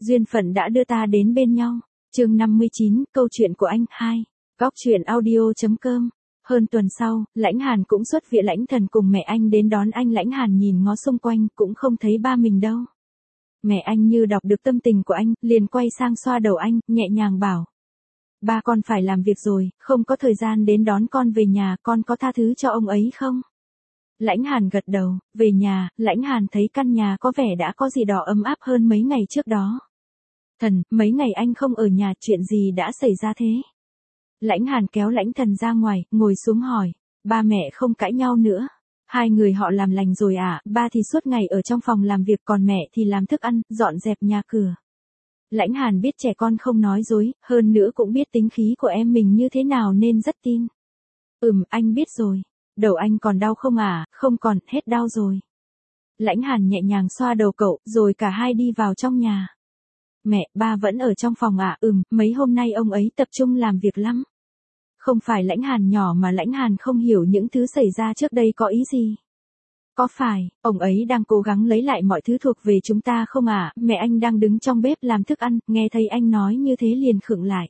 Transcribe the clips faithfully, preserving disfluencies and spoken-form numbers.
Duyên phận đã đưa ta đến bên nhau. Chương năm mươi chín, câu chuyện của anh hai. Góc truyện audio chấm com. Hơn tuần sau, Lãnh Hàn cũng xuất viện. Lãnh Thần cùng mẹ anh đến đón anh. Lãnh Hàn nhìn ngó xung quanh, cũng không thấy ba mình đâu. Mẹ anh như đọc được tâm tình của anh, liền quay sang xoa đầu anh, nhẹ nhàng bảo. Ba con phải làm việc rồi, không có thời gian đến đón con về nhà, con có tha thứ cho ông ấy không? Lãnh Hàn gật đầu, về nhà, Lãnh Hàn thấy căn nhà có vẻ đã có gì đó ấm áp hơn mấy ngày trước đó. Thần, mấy ngày anh không ở nhà, chuyện gì đã xảy ra thế? Lãnh Hàn kéo Lãnh Thần ra ngoài, ngồi xuống hỏi, ba mẹ không cãi nhau nữa. Hai người họ làm lành rồi à, ba thì suốt ngày ở trong phòng làm việc, còn mẹ thì làm thức ăn, dọn dẹp nhà cửa. Lãnh Hàn biết trẻ con không nói dối, hơn nữa cũng biết tính khí của em mình như thế nào nên rất tin. Ừm, anh biết rồi. Đầu anh còn đau không à? Không còn, hết đau rồi. Lãnh Hàn nhẹ nhàng xoa đầu cậu, rồi cả hai đi vào trong nhà. Mẹ, ba vẫn ở trong phòng à? Ừm, mấy hôm nay ông ấy tập trung làm việc lắm. Không phải Lãnh Hàn nhỏ mà Lãnh Hàn không hiểu những thứ xảy ra trước đây có ý gì. Có phải, ông ấy đang cố gắng lấy lại mọi thứ thuộc về chúng ta không à? Mẹ anh đang đứng trong bếp làm thức ăn, nghe thấy anh nói như thế liền khựng lại.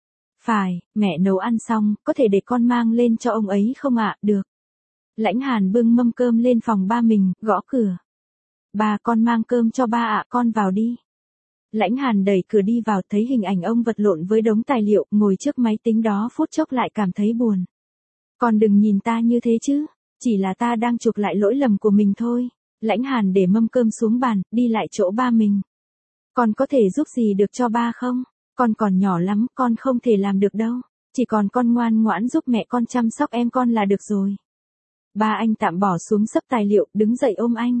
Phải, mẹ nấu ăn xong, có thể để con mang lên cho ông ấy không ạ? Được. Lãnh Hàn bưng mâm cơm lên phòng ba mình, gõ cửa. Ba, con mang cơm cho ba ạ, con vào đi. Lãnh Hàn đẩy cửa đi vào, thấy hình ảnh ông vật lộn với đống tài liệu, ngồi trước máy tính đó phút chốc lại cảm thấy buồn. Con đừng nhìn ta như thế chứ, chỉ là ta đang chuộc lại lỗi lầm của mình thôi. Lãnh Hàn để mâm cơm xuống bàn, đi lại chỗ ba mình. Con có thể giúp gì được cho ba không? Con còn nhỏ lắm, con không thể làm được đâu. Chỉ còn con ngoan ngoãn giúp mẹ con chăm sóc em con là được rồi. Ba anh tạm bỏ xuống xấp tài liệu, đứng dậy ôm anh.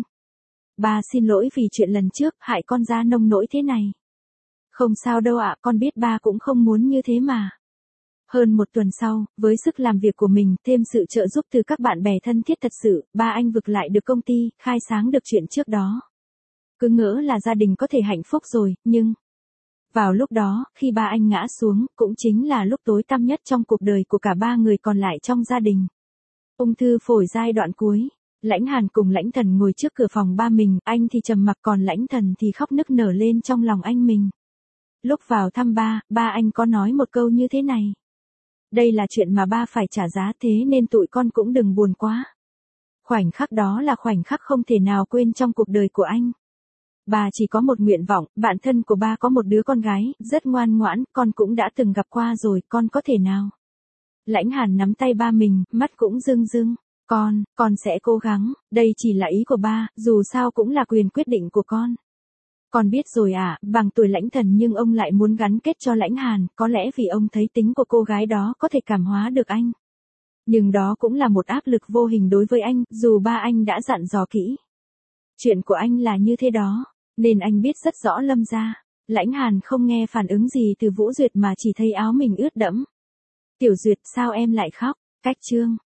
Ba xin lỗi vì chuyện lần trước, hại con ra nông nỗi thế này. Không sao đâu ạ, con biết ba cũng không muốn như thế mà. Hơn một tuần sau, với sức làm việc của mình, thêm sự trợ giúp từ các bạn bè thân thiết thật sự, ba anh vực lại được công ty, khai sáng được chuyện trước đó. Cứ ngỡ là gia đình có thể hạnh phúc rồi, nhưng... Vào lúc đó, khi ba anh ngã xuống, cũng chính là lúc tối tăm nhất trong cuộc đời của cả ba người còn lại trong gia đình. Ung thư phổi giai đoạn cuối, Lãnh Hàn cùng Lãnh Thần ngồi trước cửa phòng ba mình, anh thì trầm mặc còn Lãnh Thần thì khóc nức nở lên trong lòng anh mình. Lúc vào thăm ba, ba anh có nói một câu như thế này. Đây là chuyện mà ba phải trả giá, thế nên tụi con cũng đừng buồn quá. Khoảnh khắc đó là khoảnh khắc không thể nào quên trong cuộc đời của anh. Ba chỉ có một nguyện vọng, bạn thân của ba có một đứa con gái, rất ngoan ngoãn, con cũng đã từng gặp qua rồi, con có thể nào? Lãnh Hàn nắm tay ba mình, mắt cũng rưng rưng. Con, con sẽ cố gắng, đây chỉ là ý của ba, dù sao cũng là quyền quyết định của con. Con biết rồi à, bằng tuổi Lãnh Thần nhưng ông lại muốn gắn kết cho Lãnh Hàn, có lẽ vì ông thấy tính của cô gái đó có thể cảm hóa được anh. Nhưng đó cũng là một áp lực vô hình đối với anh, dù ba anh đã dặn dò kỹ. Chuyện của anh là như thế đó, nên anh biết rất rõ Lâm gia. Lãnh Hàn không nghe phản ứng gì từ Vũ Duyệt mà chỉ thấy áo mình ướt đẫm. Tiểu Duyệt, sao em lại khóc? Cách chương.